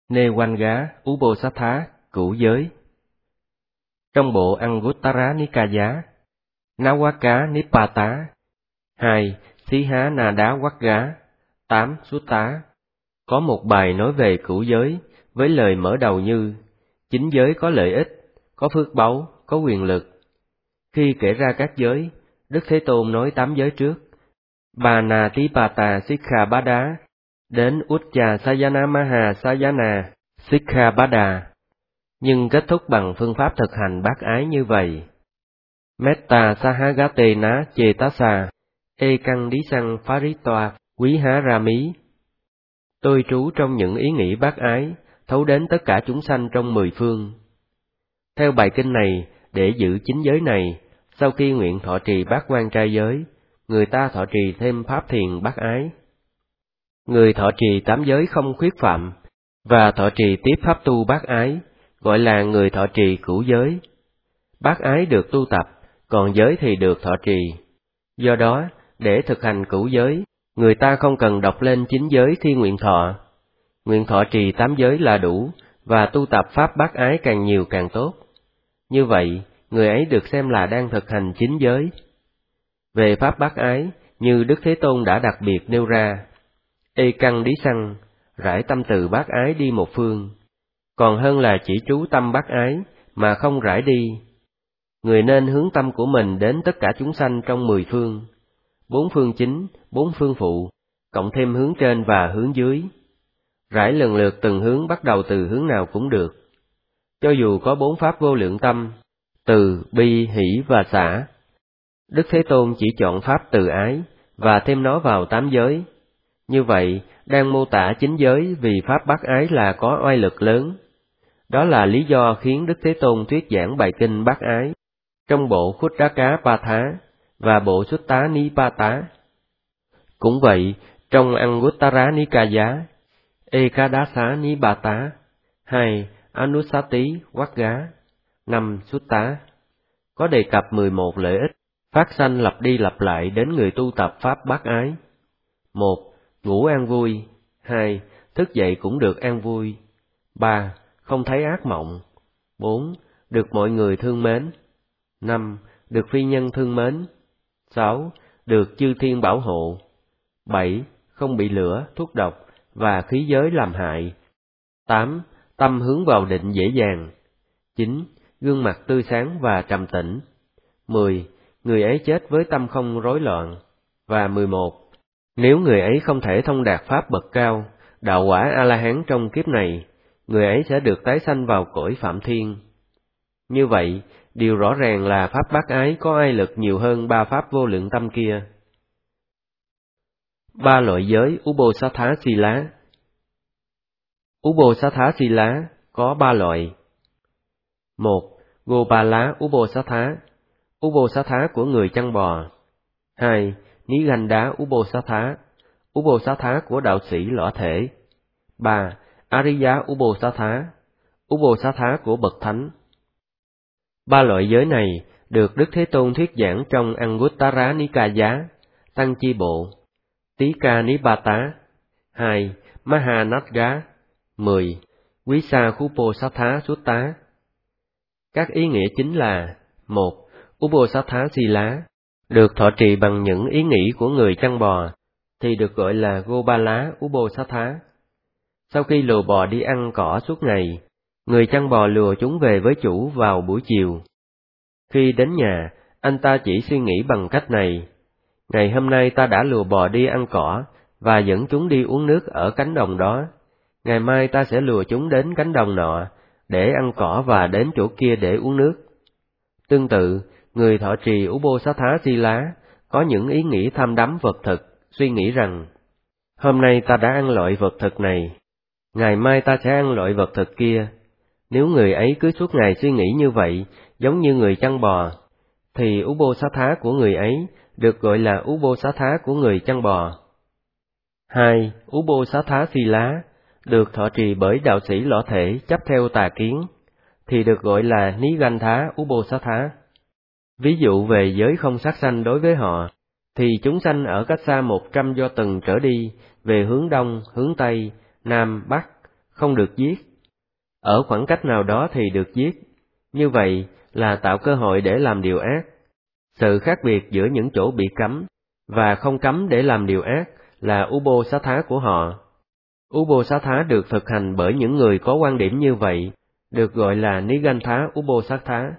Newanga Ubosatha cửu giới. Trong bộ Anguttara Nikaya, Nawaka Nipata 2. Siha Nada Wagga 8 Sutta có một bài nói về cửu giới với lời mở đầu như: chính giới có lợi ích, có phước báu, có quyền lực. Khi kể ra các giới, Đức Thế Tôn nói 8 giới trước: Banatipata Sikkhabada đến Uchcha Maha Sayana Sikkhabada, nhưng kết thúc bằng phương pháp thực hành bác ái như vậy: Metta Sahagatena Chetasa Ekang Disang Pharitva Viharami. Tôi trú trong những ý nghĩ bác ái, thấu đến tất cả chúng sanh trong 10 phương. Theo bài kinh này, để giữ chính giới này, sau khi nguyện thọ trì bát quan trai giới, người ta thọ trì thêm pháp thiền bác ái. Người thọ trì 8 giới không khuyết phạm và thọ trì tiếp pháp tu bác ái, gọi là người thọ trì cửu giới. Bác ái được tu tập, còn giới thì được thọ trì. Do đó, để thực hành cửu giới, người ta không cần đọc lên chính giới khi nguyện thọ. Nguyện thọ trì 8 giới là đủ, và tu tập pháp bác ái càng nhiều càng tốt. Như vậy, người ấy được xem là đang thực hành chính giới. Về pháp bác ái, như Đức Thế Tôn đã đặc biệt nêu ra: Ê căng đí xăng, rải tâm từ bác ái đi một phương, còn hơn là chỉ trú tâm bác ái mà không rải đi. Người nên hướng tâm của mình đến tất cả chúng sanh trong 10 phương, 4 phương chính, 4 phương phụ, cộng thêm hướng trên và hướng dưới. Rải lần lượt từng hướng, bắt đầu từ hướng nào cũng được. Cho dù có 4 pháp vô lượng tâm, từ, bi, hỷ và xả, Đức Thế Tôn chỉ chọn pháp từ ái và thêm nó vào 8 giới. Như vậy, đang mô tả chính giới vì pháp bác ái là có oai lực lớn. Đó là lý do khiến Đức Thế Tôn thuyết giảng bài kinh bác ái trong bộ Khuddaka Patha và bộ Sutta Nipata. Cũng vậy, trong Anguttara Nikaya, Ekadasa Nipata 2 Anusati Wagga 5 Sutta có đề cập 11 lợi ích phát sanh lặp đi lặp lại đến người tu tập pháp bác ái. 1. Ngủ an vui. 2. Thức dậy cũng được an vui. 3. Không thấy ác mộng. 4. Được mọi người thương mến. 5. Được phi nhân thương mến. 6. Được chư thiên bảo hộ. 7. Không bị lửa, thuốc độc và khí giới làm hại. 8. Tâm hướng vào định dễ dàng. 9. Gương mặt tươi sáng và trầm tĩnh. 10. Người ấy chết với tâm không rối loạn. Và 11. Nếu người ấy không thể thông đạt pháp bậc cao, đạo quả A-la-hán trong kiếp này, người ấy sẽ được tái sanh vào cõi Phạm Thiên. Như vậy, điều rõ ràng là pháp bác ái có oai lực nhiều hơn 3 pháp vô lượng tâm kia. 3 loại giới Ubosatha Sila. Ubosatha Sila có 3 loại. 1. Gopala Ubosatha, Ubosatha của người chăn bò. 2. Niganda Ubosatha, Ubosatha của đạo sĩ lõa thể. 3. Ariya Ubosatha, Ubosatha của bậc thánh. 3 loại giới này được Đức Thế Tôn thuyết giảng trong Anguttara Nikaya, Tăng Chi Bộ, Tika Nipata 2 Mahanatga 10 Visakhuposatha Sutta. Các ý nghĩa chính là: 1. Ubosatha Sila được thọ trì bằng những ý nghĩ của người chăn bò thì được gọi là Gopala Ubosatha. Sau khi lùa bò đi ăn cỏ suốt ngày, người chăn bò lùa chúng về với chủ vào buổi chiều. Khi đến nhà, anh ta chỉ suy nghĩ bằng cách này: ngày hôm nay ta đã lùa bò đi ăn cỏ và dẫn chúng đi uống nước ở cánh đồng đó. Ngày mai ta sẽ lùa chúng đến cánh đồng nọ để ăn cỏ và đến chỗ kia để uống nước. Tương tự, người thọ trì Ubosatha Sila có những ý nghĩ tham đắm vật thực, suy nghĩ rằng: hôm nay ta đã ăn loại vật thực này, ngày mai ta sẽ ăn loại vật thực kia. Nếu người ấy cứ suốt ngày suy nghĩ như vậy, giống như người chăn bò, thì Ubosatha của người ấy được gọi là Ubosatha của người chăn bò. 2. Ubosatha Sila được thọ trì bởi đạo sĩ lõa thể chấp theo tà kiến, thì được gọi là Nigantha Ubosatha. Ví dụ về giới không sát sanh đối với họ, thì chúng sanh ở cách xa 100 do tuần trở đi, về hướng đông, hướng tây, nam, bắc, không được giết. Ở khoảng cách nào đó thì được giết. Như vậy là tạo cơ hội để làm điều ác. Sự khác biệt giữa những chỗ bị cấm và không cấm để làm điều ác là Ubosatha của họ. Ubosatha được thực hành bởi những người có quan điểm như vậy, được gọi là Nigantha Ubosatha.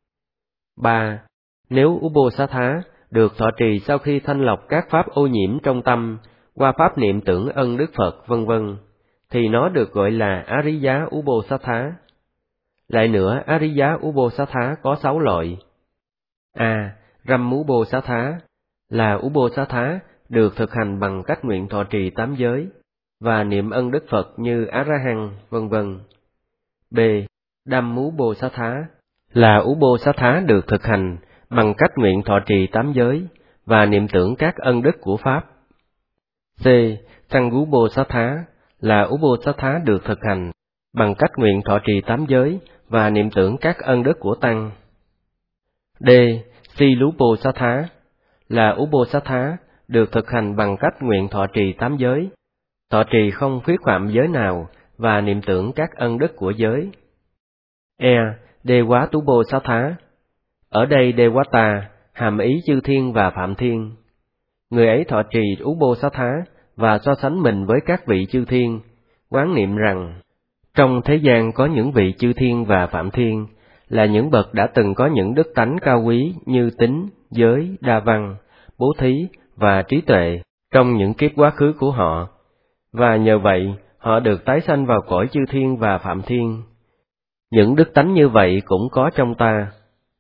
3. Nếu Ubosatha được thọ trì sau khi thanh lọc các pháp ô nhiễm trong tâm, qua pháp niệm tưởng ân Đức Phật vân vân, thì nó được gọi là Ariya Ubosatha. Lại nữa, Ariya Ubosatha có 6 loại. A. Ramubosatha là Ubosatha được thực hành bằng cách nguyện thọ trì 8 giới và niệm ân Đức Phật như A-ra-hăng, vân vân. B. Dhammubosatha là Ubosatha được thực hành bằng cách nguyện thọ trì 8 giới và niệm tưởng các ân đức của Pháp. C. Sangubosatha là Ubosatha được thực hành bằng cách nguyện thọ trì 8 giới và niệm tưởng các ân đức của Tăng. D. Silubosatha là Ubosatha được thực hành bằng cách nguyện thọ trì 8 giới, thọ trì không khuyết phạm giới nào và niệm tưởng các ân đức của giới. E. Dewatubosatha. Ở đây Dewata hàm ý chư thiên và phạm thiên. Người ấy thọ trì Ubosatha và so sánh mình với các vị chư thiên, quán niệm rằng trong thế gian có những vị chư thiên và phạm thiên là những bậc đã từng có những đức tánh cao quý như tín, giới, đa văn, bố thí và trí tuệ trong những kiếp quá khứ của họ, và nhờ vậy họ được tái sanh vào cõi chư thiên và phạm thiên. Những đức tánh như vậy cũng có trong ta.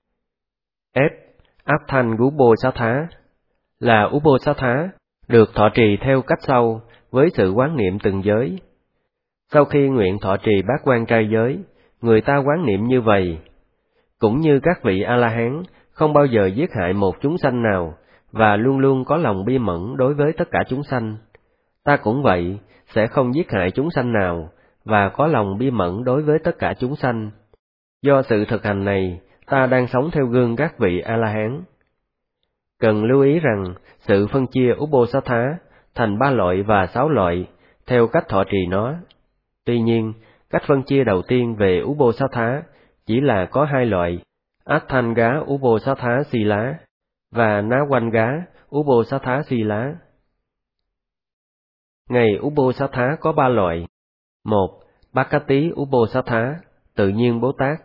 F. Atthangubosatha là Ubosatha được thọ trì theo cách sau với sự quán niệm từng giới. Sau khi nguyện thọ trì bát quan trai giới, người ta quán niệm như vậy: cũng như các vị A-la-hán không bao giờ giết hại một chúng sanh nào và luôn luôn có lòng bi mẫn đối với tất cả chúng sanh, ta cũng vậy, sẽ không giết hại chúng sanh nào và có lòng bi mẫn đối với tất cả chúng sanh. Do sự thực hành này, ta đang sống theo gương các vị A-la-hán. Cần lưu ý rằng, sự phân chia Ubosatha thành 3 loại và 6 loại, theo cách thọ trì nó. Tuy nhiên, cách phân chia đầu tiên về Ubosatha chỉ là có 2 loại, Atthanga Ubosatha Sila và Nawanga Ubosatha Sila. Ngày Ubosatha có 3 loại. 1. Bhakati Ubosatha, tự nhiên Bồ Tát.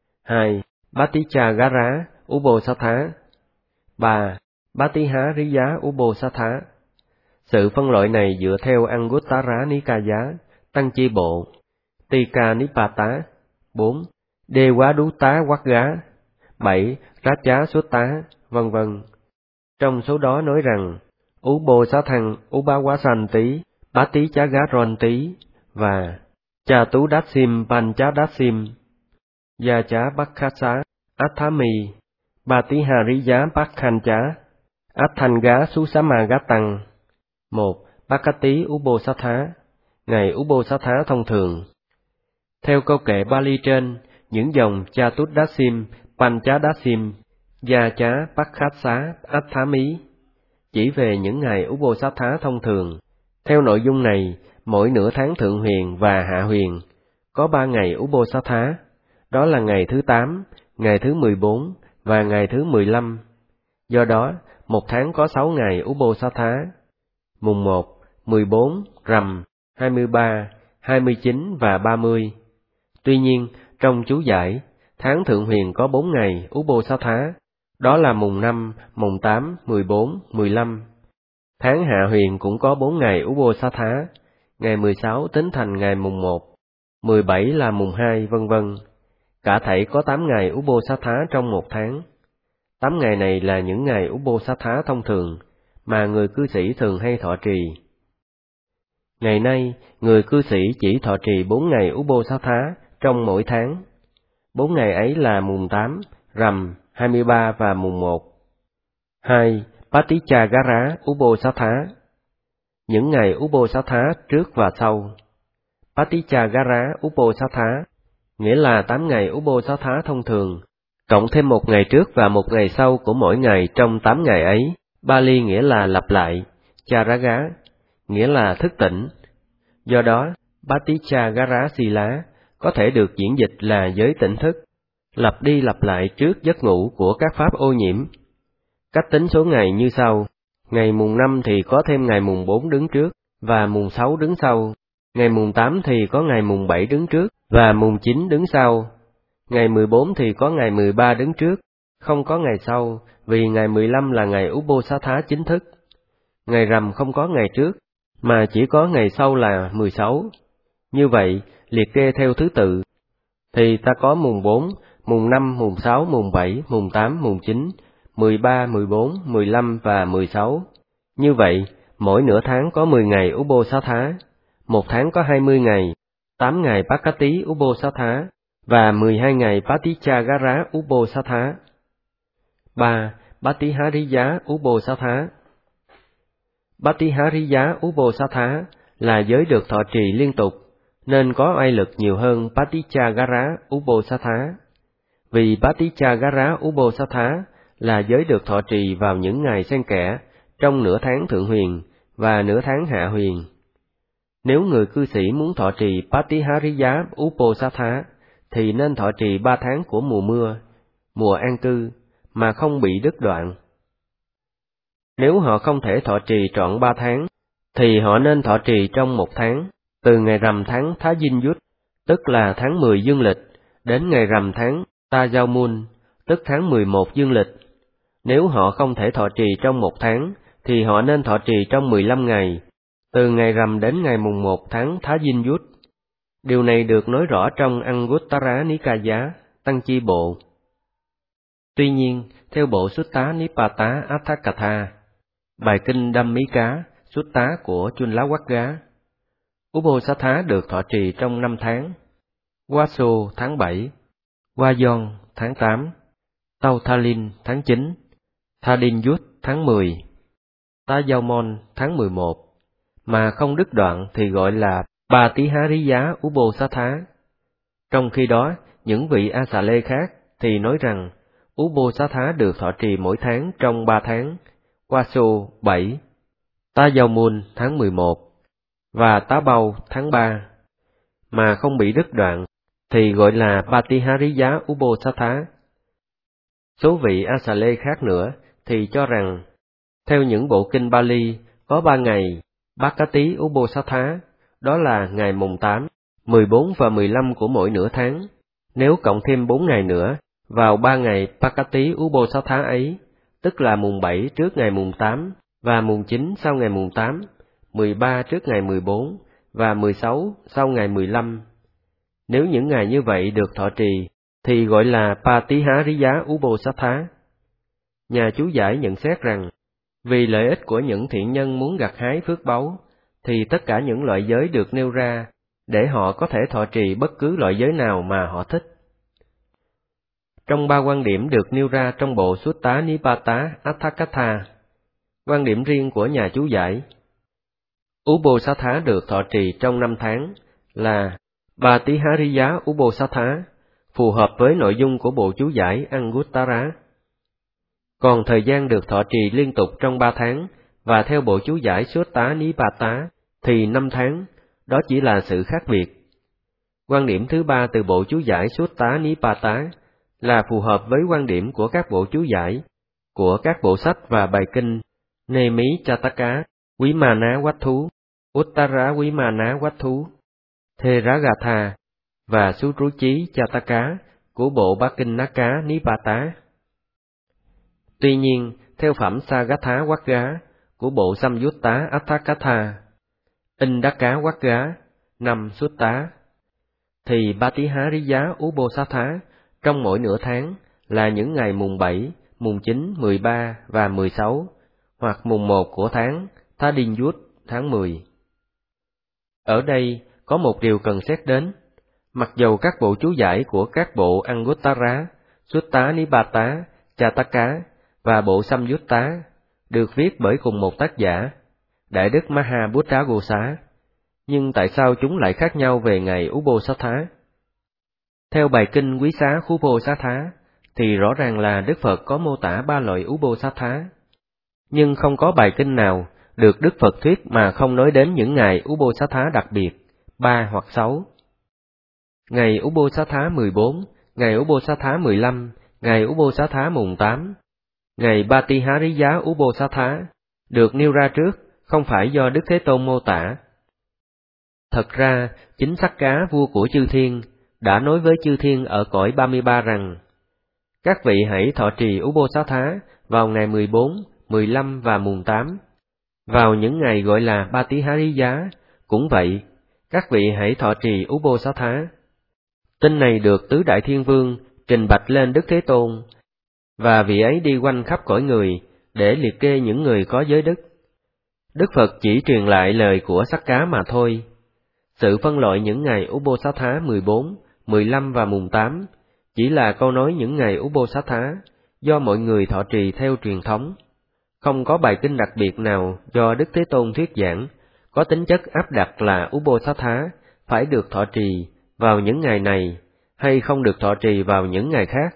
2. Bhattichagara Ubosatha. 3. Bhattihariya Ubosatha. Sự phân loại này dựa theo Anguttara Nikaya, Tăng Chi Bộ, Tika Nipata. 4. Dewadutta Vagga. 7. Raja Sutta, vân vân. Trong số đó nói rằng, Ubosatthang Ubawasanti, Bhattichagaranti và Chatudassim Panchadasim, Yacha Bhakkasa, Atthami, Bhattihariya Bhakkancha, Atthanga Susamagatăng. 1. Bhakati Ubosatha, ngày Ubosatha thông thường. Theo câu kệ Bali trên, những dòng Chatudassim, Panchadasim, Yacha Bhakkasa, Atthami chỉ về những ngày Ubosatha thông thường. Theo nội dung này, mỗi nửa tháng thượng huyền và hạ huyền có 3 ngày Ubosatha, đó là ngày thứ 8, ngày thứ 14 và ngày thứ 15. Do đó, một tháng có 6 ngày Ubosatha: mùng 1, 14, rằm, 23, 29 và 30. Tuy nhiên, trong chú giải, tháng thượng huyền có 4 ngày Ubosatha, đó là mùng 5, mùng 8, 14, 15. Tháng hạ huyền cũng có 4 ngày Ubosatha, ngày 16 tính thành ngày mùng 1, 17 là mùng 2, vân vân. Cả thảy có 8 ngày Ubosatha trong một tháng. 8 ngày này là những ngày Ubosatha thông thường mà người cư sĩ thường hay thọ trì. Ngày nay, người cư sĩ chỉ thọ trì 4 ngày Ubosatha trong mỗi tháng. 4 ngày ấy là mùng 8, rằm, 23 và mùng 1. 2. Bhattichagara Ubosatha, những ngày Ubosatha trước và sau. Bhattichagara Ubosatha nghĩa là 8 ngày Ubosatha thông thường, cộng thêm 1 ngày trước và 1 ngày sau của mỗi ngày trong 8 ngày ấy. Bali nghĩa là lặp lại, Charaga nghĩa là thức tỉnh. Do đó, Paticchagara Sila có thể được diễn dịch là giới tỉnh thức, lặp đi lặp lại trước giấc ngủ của các pháp ô nhiễm. Cách tính số ngày như sau: ngày mùng 5 thì có thêm ngày mùng 4 đứng trước, và mùng 6 đứng sau. Ngày mùng 8 thì có ngày mùng 7 đứng trước, và mùng 9 đứng sau. Ngày 14 thì có ngày 13 đứng trước, không có ngày sau, vì ngày 15 là ngày Uposatha chính thức. Ngày rằm không có ngày trước, mà chỉ có ngày sau là 16. Như vậy, liệt kê theo thứ tự, thì ta có mùng 4, mùng 5, mùng 6, mùng 7, mùng 8, mùng 9, 13, 14, 15 và 16. Như vậy, mỗi nửa tháng có 10 ngày Uposatha, một tháng có 20 ngày, 8 ngày Pakati Uposatha và 12 ngày Paticchagara Uposatha. 3. Patihariya Uposatha. Patihariya Uposatha là giới được thọ trì liên tục, nên có oai lực nhiều hơn Paticchagara Uposatha. Vì Paticchagara Uposatha là giới được thọ trì vào những ngày xen kẽ trong nửa tháng thượng huyền và nửa tháng hạ huyền. Nếu người cư sĩ muốn thọ trì Patihariya Uposatha thì nên thọ trì 3 tháng của mùa mưa, mùa an cư, mà không bị đứt đoạn. Nếu họ không thể thọ trì trọn 3 tháng, thì họ nên thọ trì trong 1 tháng, từ ngày rằm tháng Thá Dinh Dút, tức là tháng 10 dương lịch, đến ngày rằm tháng Ta Giao Mun, tức tháng 11 dương lịch. Nếu họ không thể thọ trì trong 1 tháng, thì họ nên thọ trì trong 15 ngày, từ ngày rằm đến ngày mùng 1 tháng Thá Dinh Dút. Điều này được nói rõ trong Anguttara Nikaya, Tăng Chi Bộ. Tuy nhiên, theo bộ Sutta Nipata Atthakatha, bài kinh Dhammika Sutta của Chunlawagga, Uposatha được thọ trì trong 5 tháng: Waso tháng 7, Wayon tháng 8, Tauthalin tháng 9, Thadin Yut tháng 10, Tayaumon tháng 11, mà không đứt đoạn thì gọi là Patihariya Uposatha. Trong khi đó, những vị A-xà-lê khác thì nói rằng Uposatha được thọ trì mỗi tháng trong 3 tháng: Waso 7, Tayaumun tháng 11 và Tá Bau tháng 3, mà không bị đứt đoạn thì gọi là Patihariya Uposatha. Số vị A-xà-lê khác nữa thì cho rằng, theo những bộ kinh Bali, có 3 ngày Bhakati Uposatha, đó là ngày mùng 8, 14 và 15 của mỗi nửa tháng. Nếu cộng thêm 4 ngày nữa vào 3 ngày Bhakati Uposatha ấy, tức là mùng 7 trước ngày mùng 8 và mùng 9 sau ngày mùng 8, 13 trước ngày 14 và 16 sau ngày 15. Nếu những ngày như vậy được thọ trì, thì gọi là Patihariya Uposatha. Nhà chú giải nhận xét rằng, vì lợi ích của những thiện nhân muốn gặt hái phước báu, thì tất cả những loại giới được nêu ra, để họ có thể thọ trì bất cứ loại giới nào mà họ thích. Trong 3 quan điểm được nêu ra trong bộ Sutta Nipata Atthakatha, quan điểm riêng của nhà chú giải, Uposatha được thọ trì trong 5 tháng là Patihariya Uposatha, phù hợp với nội dung của bộ chú giải Anguttara. Còn thời gian được thọ trì liên tục trong 3 tháng, và theo bộ chú giải Sutta Nipata, thì 5 tháng, đó chỉ là sự khác biệt. Quan điểm thứ 3 từ bộ chú giải Sutta Nipata là phù hợp với quan điểm của các bộ chú giải, của các bộ sách và bài kinh Nemi Chataka, Vimana Wattu, Uttara Vimana Wattu, Theragatha và Suruchi Chataka của bộ Bát Kinh Naka Nipata. Tuy nhiên, theo phẩm Sagatha Vagga của bộ Samyutta Atthakatha, Indaka Vagga, 5 Sutta, thì Patihariya Uposatha trong mỗi nửa tháng là những ngày mùng 7, mùng 9, 13 và 16, hoặc mùng 1 của tháng Thadin Yut tháng 10. Ở đây có một điều cần xét đến. Mặc dầu các bộ chú giải của các bộ Anguttara, Sutta Nipata, Chataka và bộ Samyutta được viết bởi cùng một tác giả, Đại đức Mahabuddhaghosa, nhưng tại sao chúng lại khác nhau về ngày Uposatha? Theo bài kinh Quý Xá Khuposatha, thì rõ ràng là Đức Phật có mô tả 3 loại Uposatha, nhưng không có bài kinh nào được Đức Phật thuyết mà không nói đến những ngày Uposatha đặc biệt 3 hoặc 6. Ngày Ubosatha 14, ngày Ubosatha 15, ngày Ubosatha mùng 8. Ngày Patihariya Ubosatha được nêu ra trước, không phải do Đức Thế Tôn mô tả. Thật ra, chính Sắc Cá vua của chư thiên đã nói với chư thiên ở cõi 33 rằng: các vị hãy thọ trì Ubosatha vào ngày 14, 15 và mùng 8. Vào những ngày gọi là Patihariya, cũng vậy, các vị hãy thọ trì Ubosatha. Tin này được Tứ Đại Thiên Vương trình bạch lên Đức Thế Tôn, và vị ấy đi quanh khắp cõi người để liệt kê những người có giới đức. Đức Phật chỉ truyền lại lời của Sắc Cá mà thôi. Sự phân loại những ngày Ubosatha 14, 15 và mùng 8 chỉ là câu nói những ngày Ubosatha do mọi người thọ trì theo truyền thống. Không có bài kinh đặc biệt nào do Đức Thế Tôn thuyết giảng có tính chất áp đặt là Ubosatha phải được thọ trì vào những ngày này hay không được thọ trì vào những ngày khác.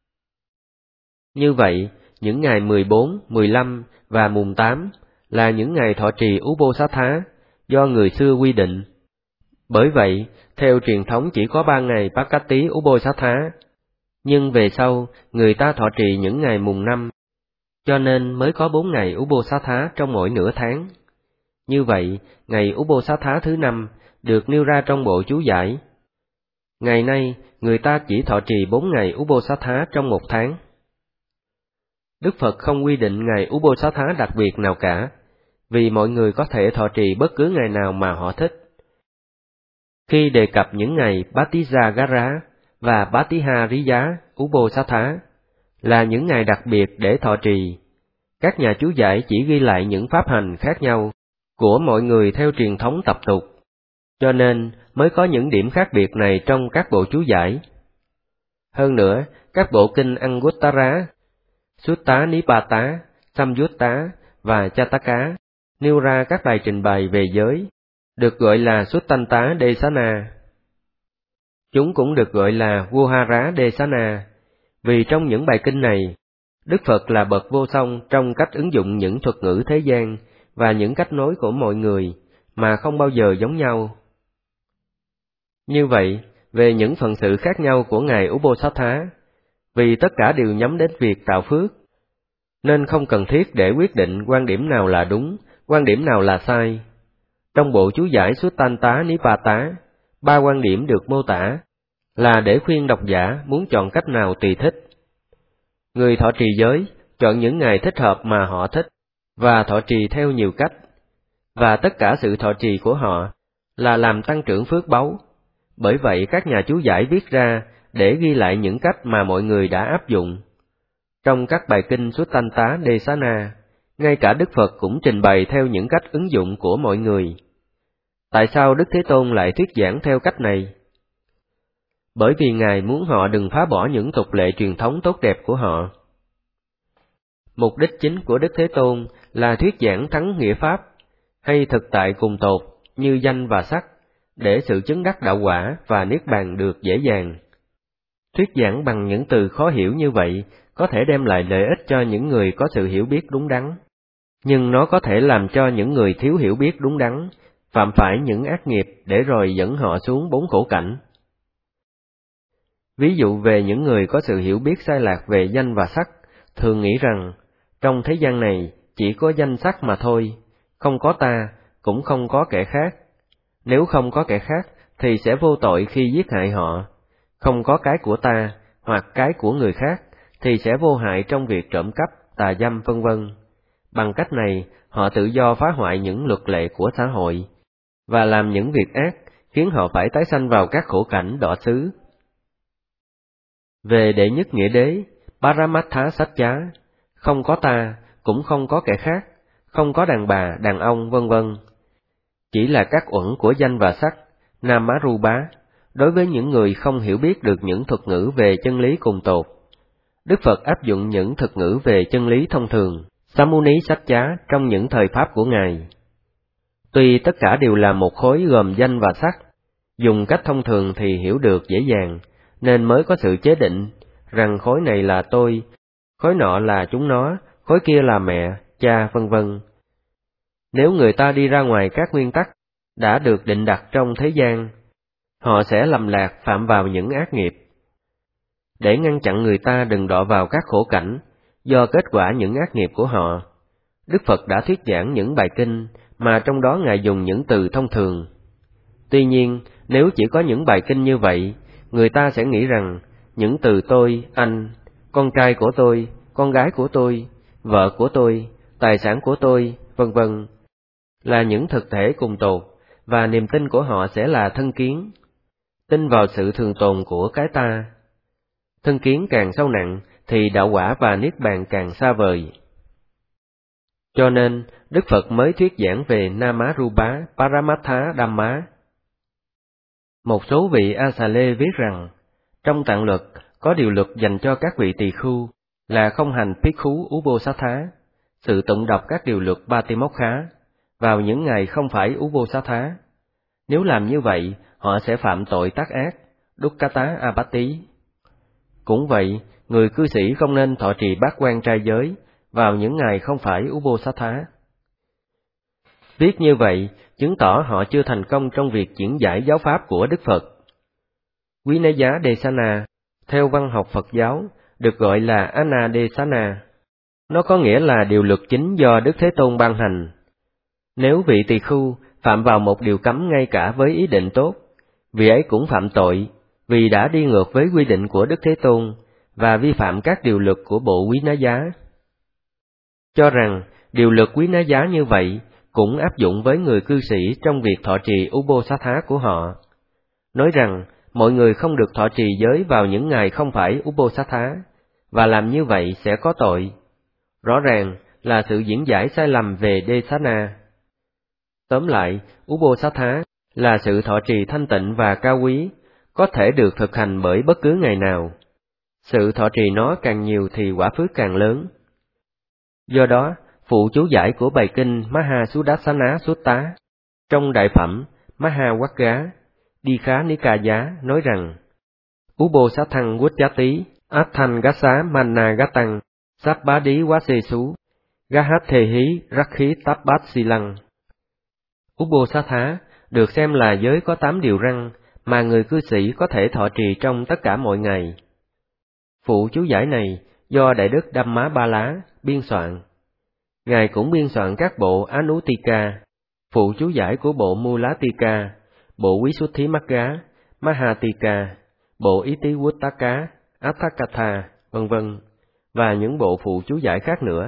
Như vậy, những ngày 14, 15 và mùng 8 là những ngày thọ trì Ubosatha do người xưa quy định. Bởi vậy, theo truyền thống chỉ có 3 ngày Pakati Ubosatha, nhưng về sau người ta thọ trì những ngày mùng 5, cho nên mới có 4 ngày Ubosatha trong mỗi nửa tháng. Như vậy, ngày Ubosatha thứ 5 được nêu ra trong bộ chú giải. Ngày nay, người ta chỉ thọ trì 4 ngày Ubosatha trong một tháng. Đức Phật không quy định ngày Ubosatha đặc biệt nào cả, vì mọi người có thể thọ trì bất cứ ngày nào mà họ thích. Khi đề cập những ngày Patijagara và Patihariya Ubosatha là những ngày đặc biệt để thọ trì, các nhà chú giải chỉ ghi lại những pháp hành khác nhau của mọi người theo truyền thống tập tục, cho nên mới có những điểm khác biệt này trong các bộ chú giải. Hơn nữa, các bộ kinh Anguttara, Sutta Nipata, Samyutta và Chataka nêu ra các bài trình bày về giới, được gọi là Suttanta Desana. Chúng cũng được gọi là Vuhara Desana, vì trong những bài kinh này, Đức Phật là bậc vô song trong cách ứng dụng những thuật ngữ thế gian và những cách nói của mọi người mà không bao giờ giống nhau. Như vậy, về những phần sự khác nhau của ngày Ubosatha, vì tất cả đều nhắm đến việc tạo phước, nên không cần thiết để quyết định quan điểm nào là đúng, quan điểm nào là sai. Trong bộ chú giải Suttanta Nipata, 3 quan điểm được mô tả là để khuyên độc giả muốn chọn cách nào tùy thích. Người thọ trì giới chọn những ngày thích hợp mà họ thích và thọ trì theo nhiều cách, và tất cả sự thọ trì của họ là làm tăng trưởng phước báu. Bởi vậy các nhà chú giải viết ra để ghi lại những cách mà mọi người đã áp dụng. Trong các bài kinh Suttanta Desana, ngay cả Đức Phật cũng trình bày theo những cách ứng dụng của mọi người. Tại sao Đức Thế Tôn lại thuyết giảng theo cách này? Bởi vì Ngài muốn họ đừng phá bỏ những tục lệ truyền thống tốt đẹp của họ. Mục đích chính của Đức Thế Tôn là thuyết giảng thắng nghĩa Pháp, hay thực tại cùng tột như danh và sắc, để sự chứng đắc đạo quả và niết bàn được dễ dàng. Thuyết giảng bằng những từ khó hiểu như vậy có thể đem lại lợi ích cho những người có sự hiểu biết đúng đắn, nhưng nó có thể làm cho những người thiếu hiểu biết đúng đắn phạm phải những ác nghiệp để rồi dẫn họ xuống 4 khổ cảnh. Ví dụ về những người có sự hiểu biết sai lạc về danh và sắc, thường nghĩ rằng trong thế gian này chỉ có danh sắc mà thôi, không có ta, cũng không có kẻ khác. Nếu không có kẻ khác thì sẽ vô tội khi giết hại họ. Không có cái của ta hoặc cái của người khác thì sẽ vô hại trong việc trộm cắp, tà dâm vân vân. Bằng cách này, họ tự do phá hoại những luật lệ của xã hội và làm những việc ác khiến họ phải tái sanh vào các khổ cảnh đọa xứ. Về đệ nhất nghĩa đế, Paramatha Satcha, không có ta, cũng không có kẻ khác, không có đàn bà, đàn ông vân vân. Chỉ là các uẩn của danh và sắc, Namarupa, đối với những người không hiểu biết được những thuật ngữ về chân lý cùng tột. Đức Phật áp dụng những thuật ngữ về chân lý thông thường, Samuni Satcha, trong những thời Pháp của Ngài. Tuy tất cả đều là một khối gồm danh và sắc, dùng cách thông thường thì hiểu được dễ dàng, nên mới có sự chế định rằng khối này là tôi, khối nọ là chúng nó, khối kia là mẹ, cha vân vân. Nếu người ta đi ra ngoài các nguyên tắc đã được định đặt trong thế gian, họ sẽ lầm lạc phạm vào những ác nghiệp. Để ngăn chặn người ta đừng đọa vào các khổ cảnh do kết quả những ác nghiệp của họ, Đức Phật đã thuyết giảng những bài kinh mà trong đó Ngài dùng những từ thông thường. Tuy nhiên, nếu chỉ có những bài kinh như vậy, người ta sẽ nghĩ rằng những từ tôi, anh, con trai của tôi, con gái của tôi, vợ của tôi, tài sản của tôi, vân vân, là những thực thể cùng tột, và niềm tin của họ sẽ là thân kiến, tin vào sự thường tồn của cái ta. Thân kiến càng sâu nặng thì đạo quả và niết bàn càng xa vời. Cho nên, Đức Phật mới thuyết giảng về Namarupa Paramatha Dhamma. Một số vị A-xà-lê viết rằng, trong tạng luật có điều luật dành cho các vị tỳ khưu là không hành Bhikkhu Ubosatha, sự tụng đọc các điều luật Patimokha vào những ngày không phải Ubosatha. Nếu làm như vậy, họ sẽ phạm tội tác ác, Dukkata Apatti. Cũng vậy, người cư sĩ không nên thọ trì bát quan trai giới vào những ngày không phải Ubosatha. Viết như vậy, chứng tỏ họ chưa thành công trong việc diễn giải giáo pháp của Đức Phật. Vinaya Desana, theo văn học Phật giáo, được gọi là Anadesana. Nó có nghĩa là điều luật chính do Đức Thế Tôn ban hành. Nếu vị tỳ khưu phạm vào một điều cấm ngay cả với ý định tốt, vị ấy cũng phạm tội, vì đã đi ngược với quy định của Đức Thế Tôn và vi phạm các điều luật của bộ Vinaya. Cho rằng điều luật Vinaya như vậy cũng áp dụng với người cư sĩ trong việc thọ trì Ubosatha của họ. Nói rằng mọi người không được thọ trì giới vào những ngày không phải Ubosatha, và làm như vậy sẽ có tội. Rõ ràng là sự diễn giải sai lầm về Desana. Tóm lại, Ubosatha là sự thọ trì thanh tịnh và cao quý, có thể được thực hành bởi bất cứ ngày nào. Sự thọ trì nó càng nhiều thì quả phước càng lớn. Do đó, phụ chú giải của bài kinh Mahasudassana Sutta trong đại phẩm Mahawagga Dikha Nikaya nói rằng: Ubosathang Vujjati Atthangassa Mannagatang Sabbadi Vasesu Gahathehi Rakhi Tabbat Silang. Ubosatha được xem là giới có 8 điều răn mà người cư sĩ có thể thọ trì trong tất cả mọi ngày. Phụ chú giải này do Đại đức Dhammapala biên soạn. Ngài cũng biên soạn các bộ Anutika, phụ chú giải của bộ Mulatika, bộ Visuddhimagga, Mahatika, bộ Itivuttaka, Atthakatha, vân vân, và những bộ phụ chú giải khác nữa.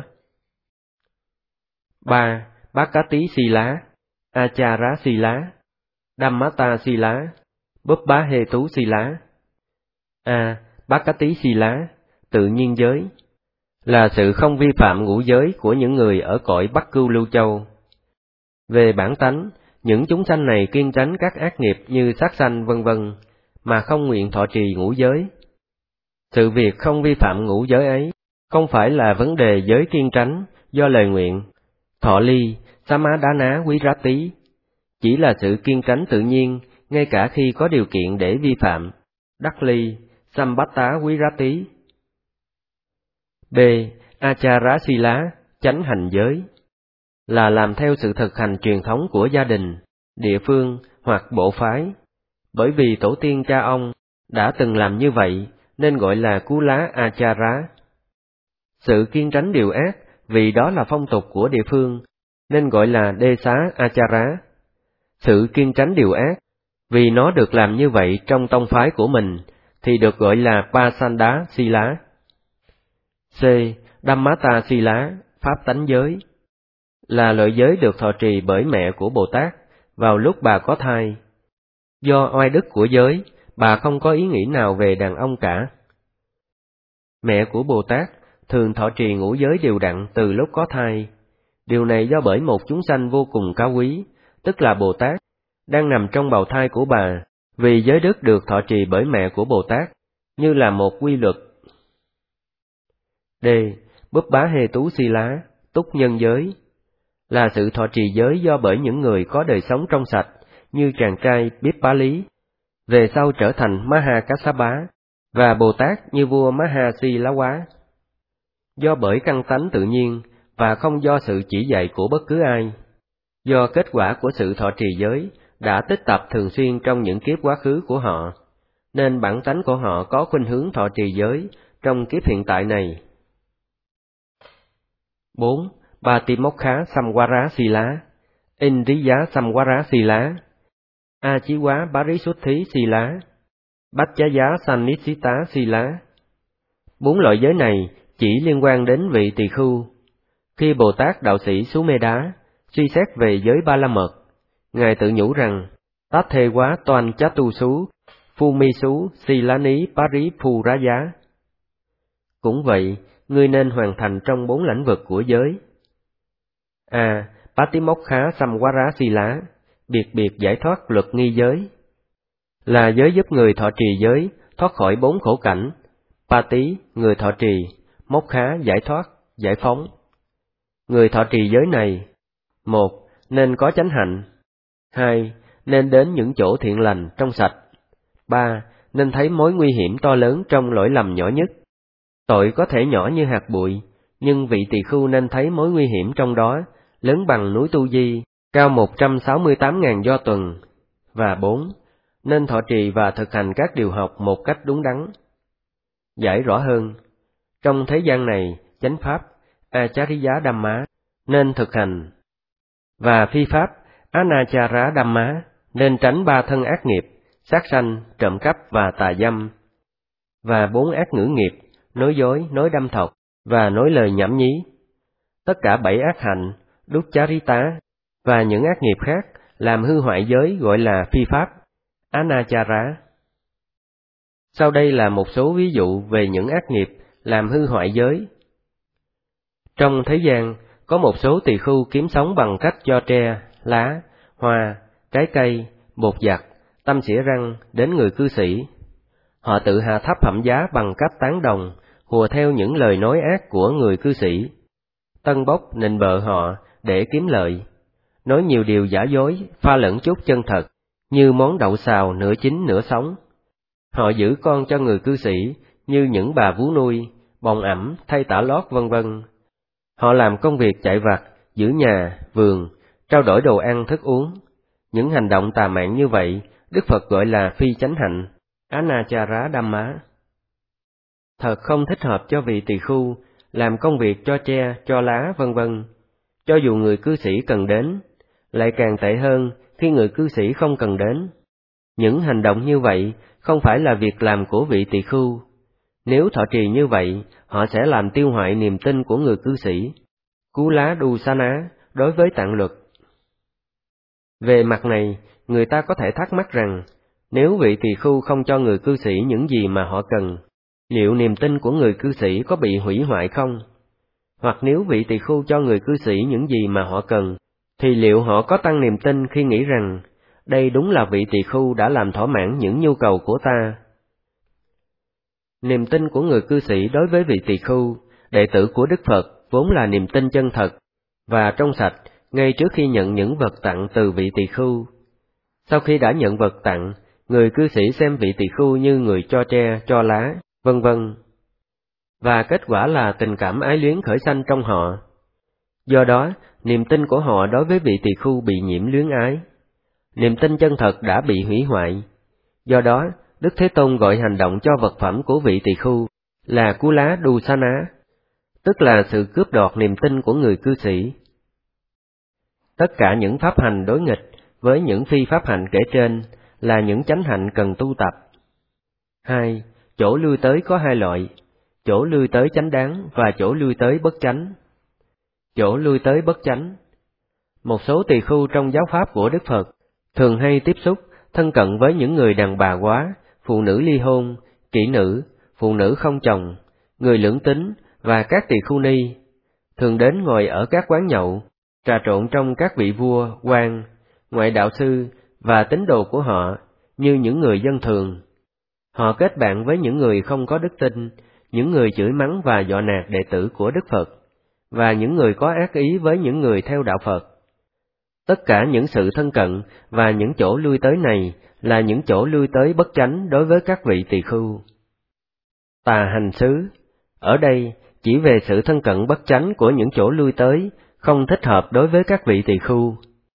3. Bhakati Sila, Achara Sila, Dhammata Sila, Bubbha Hetu Sila. A. Bhakati Sila, tự nhiên giới, là sự không vi phạm ngũ giới của những người ở cõi Bắc Cưu Lưu Châu. Về bản tánh, những chúng sanh này kiêng tránh các ác nghiệp như sát sanh vân vân, mà không nguyện thọ trì ngũ giới. Sự việc không vi phạm ngũ giới ấy không phải là vấn đề giới kiêng tránh do lời nguyện, thọ ly, samadhana virati, chỉ là sự kiêng tránh tự nhiên ngay cả khi có điều kiện để vi phạm, đắc ly, sambatta virati. B. Achara Sila, chánh hành giới, là làm theo sự thực hành truyền thống của gia đình, địa phương hoặc bộ phái, bởi vì tổ tiên cha ông đã từng làm như vậy nên gọi là Kula Achara. Sự kiêng tránh điều ác vì đó là phong tục của địa phương nên gọi là Desa Achara. Sự kiêng tránh điều ác vì nó được làm như vậy trong tông phái của mình thì được gọi là Pasanda Sila. C. Dhammata Sila, pháp tánh giới, là loại giới được thọ trì bởi mẹ của Bồ Tát vào lúc bà có thai. Do oai đức của giới, bà không có ý nghĩ nào về đàn ông cả. Mẹ của Bồ Tát thường thọ trì ngũ giới đều đặn từ lúc có thai. Điều này do bởi một chúng sanh vô cùng cao quý, tức là Bồ Tát, đang nằm trong bào thai của bà, vì giới đức được thọ trì bởi mẹ của Bồ Tát, như là một quy luật. D. Bubbha Hetu Sila, túc nhân giới, là sự thọ trì giới do bởi những người có đời sống trong sạch, như chàng trai Bipali, về sau trở thành Mahakassapa, và Bồ Tát như vua Mahasilawa. Do bởi căn tánh tự nhiên, và không do sự chỉ dạy của bất cứ ai. Do kết quả của sự thọ trì giới đã tích tập thường xuyên trong những kiếp quá khứ của họ, nên bản tánh của họ có khuynh hướng thọ trì giới trong kiếp hiện tại này. 4. Patimokha Samvara Sila, Indriya Samvara Sila, Achiwa Parisuddhi Sila, Bachchaya Sannisita Sila. 4 loại giới này chỉ liên quan đến vị tỳ khưu. Khi Bồ Tát đạo sĩ Sumedha suy xét về giới Ba La Mật, Ngài tự nhủ rằng, Tát thê quá toan chá tu xú, phu mi xú, si lá ní pari phu rá giá. Cũng vậy, ngươi nên hoàn thành trong 4 lĩnh vực của giới. A. Patimokha Samvara Sila, biệt biệt giải thoát luật nghi giới, là giới giúp người thọ trì giới thoát khỏi 4 khổ cảnh. Pati, người thọ trì, Mokha, giải thoát, giải phóng. Người thọ trì giới này: 1. Nên có chánh hạnh. 2. Nên đến những chỗ thiện lành, trong sạch. 3. Nên thấy mối nguy hiểm to lớn trong lỗi lầm nhỏ nhất. Tội có thể nhỏ như hạt bụi, nhưng vị tỳ khưu nên thấy mối nguy hiểm trong đó lớn bằng núi Tu Di, cao 168.000 do tuần. Và 4. Nên thọ trì và thực hành các điều học một cách đúng đắn. Giải rõ hơn, trong thế gian này, chánh pháp, Achariya Dhamma, nên thực hành, và phi pháp, Anachara Dhamma, nên tránh 3 thân ác nghiệp, sát sanh, trộm cắp và tà dâm, và 4 ác ngữ nghiệp, nói dối, nói đâm thọc, và nói lời nhảm nhí. Tất cả 7 ác hạnh, Duccharita, và những ác nghiệp khác, làm hư hoại giới gọi là phi pháp, Anachara. Sau đây là một số ví dụ về những ác nghiệp làm hư hoại giới. Trong thế gian, có một số tỳ khưu kiếm sống bằng cách cho tre, lá, hoa, trái cây, bột giặt, tăm xỉa răng đến người cư sĩ. Họ tự hạ thấp phẩm giá bằng cách tán đồng, hùa theo những lời nói ác của người cư sĩ, tân bốc nịnh bợ họ để kiếm lợi, nói nhiều điều giả dối, pha lẫn chút chân thật, như món đậu xào nửa chín nửa sống. Họ giữ con cho người cư sĩ như những bà vú nuôi, bồng ẵm, thay tả lót vân vân. Họ làm công việc chạy vặt, giữ nhà, vườn, trao đổi đồ ăn thức uống. Những hành động tà mạn như vậy, Đức Phật gọi là phi chánh hạnh, Anachara Dhamma. Thật không thích hợp cho vị tỳ khưu làm công việc cho tre, cho lá vân vân, cho dù người cư sĩ cần đến, lại càng tệ hơn khi người cư sĩ không cần đến. Những hành động như vậy không phải là việc làm của vị tỳ khưu. Nếu thọ trì như vậy, họ sẽ làm tiêu hoại niềm tin của người cư sĩ, cú lá đu sa ná, đối với tạng luật. Về mặt này, người ta có thể thắc mắc rằng, nếu vị tỳ khưu không cho người cư sĩ những gì mà họ cần, liệu niềm tin của người cư sĩ có bị hủy hoại không? Hoặc nếu vị tỳ khưu cho người cư sĩ những gì mà họ cần, thì liệu họ có tăng niềm tin khi nghĩ rằng, đây đúng là vị tỳ khưu đã làm thỏa mãn những nhu cầu của ta? Niềm tin của người cư sĩ đối với vị tỳ khưu, đệ tử của Đức Phật, vốn là niềm tin chân thật và trong sạch ngay trước khi nhận những vật tặng từ vị tỳ khưu. Sau khi đã nhận vật tặng, người cư sĩ xem vị tỳ khưu như người cho tre, cho lá, vân vân. Và kết quả là tình cảm ái luyến khởi sanh trong họ. Do đó, niềm tin của họ đối với vị tỳ khưu bị nhiễm luyến ái. Niềm tin chân thật đã bị hủy hoại. Do đó, Đức Thế Tôn gọi hành động cho vật phẩm của vị tỳ khưu là cú lá đu sa ná, tức là sự cướp đoạt niềm tin của người cư sĩ. Tất cả những pháp hành đối nghịch với những phi pháp hành kể trên là những chánh hạnh cần tu tập. 2. Chỗ lui tới có 2 loại: chỗ lui tới chánh đáng và chỗ lui tới bất chánh. Chỗ lui tới bất chánh. Một số tỳ khưu trong giáo pháp của Đức Phật thường hay tiếp xúc, thân cận với những người đàn bà quá, phụ nữ ly hôn, kỹ nữ, phụ nữ không chồng, người lưỡng tính và các tỳ khưu ni, thường đến ngồi ở các quán nhậu, trà trộn trong các vị vua, quan, ngoại đạo sư và tín đồ của họ như những người dân thường. Họ kết bạn với những người không có đức tin, những người chửi mắng và dọ nạt đệ tử của Đức Phật, và những người có ác ý với những người theo đạo Phật. Tất cả những sự thân cận và những chỗ lui tới này là những chỗ lui tới bất chánh đối với các vị tỳ khưu. Tà hành xứ, ở đây chỉ về sự thân cận bất chánh của những chỗ lui tới, không thích hợp đối với các vị tỳ khưu.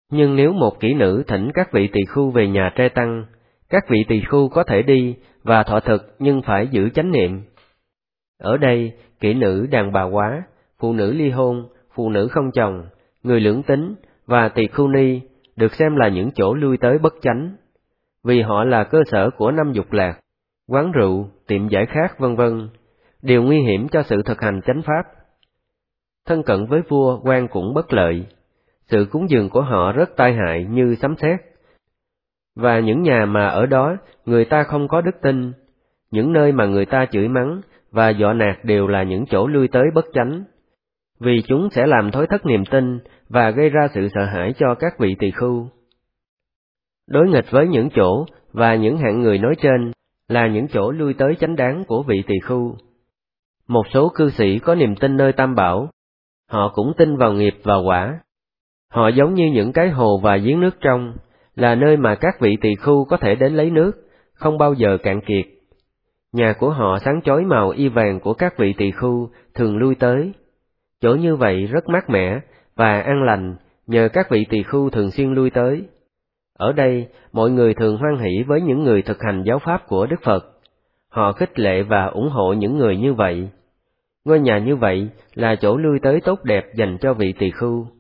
Nhưng nếu một kỹ nữ thỉnh các vị tỳ khưu về nhà trai tăng, các vị tỳ khưu có thể đi và thọ thực nhưng phải giữ chánh niệm. Ở đây, kỹ nữ đàn bà quá, phụ nữ ly hôn, phụ nữ không chồng, người lưỡng tính và tỳ khưu ni được xem là những chỗ lui tới bất chánh, vì họ là cơ sở của năm dục lạc, quán rượu, tiệm giải khát vân vân, đều nguy hiểm cho sự thực hành chánh pháp. Thân cận với vua, quan cũng bất lợi. Sự cúng dường của họ rất tai hại như sấm sét. Và những nhà mà ở đó người ta không có đức tin, những nơi mà người ta chửi mắng và dọa nạt đều là những chỗ lui tới bất chánh, vì chúng sẽ làm thối thất niềm tin và gây ra sự sợ hãi cho các vị tỳ khưu. Đối nghịch với những chỗ và những hạng người nói trên là những chỗ lui tới chánh đáng của vị tỳ khưu. Một số cư sĩ có niềm tin nơi Tam Bảo, họ cũng tin vào nghiệp và quả. Họ giống như những cái hồ và giếng nước trong, là nơi mà các vị tỳ khưu có thể đến lấy nước, không bao giờ cạn kiệt. Nhà của họ sáng chói màu y vàng của các vị tỳ khưu thường lui tới. Chỗ như vậy rất mát mẻ và an lành nhờ các vị tỳ khưu thường xuyên lui tới. Ở đây, mọi người thường hoan hỷ với những người thực hành giáo pháp của Đức Phật. Họ khích lệ và ủng hộ những người như vậy. Ngôi nhà như vậy là chỗ lui tới tốt đẹp dành cho vị tỳ khưu.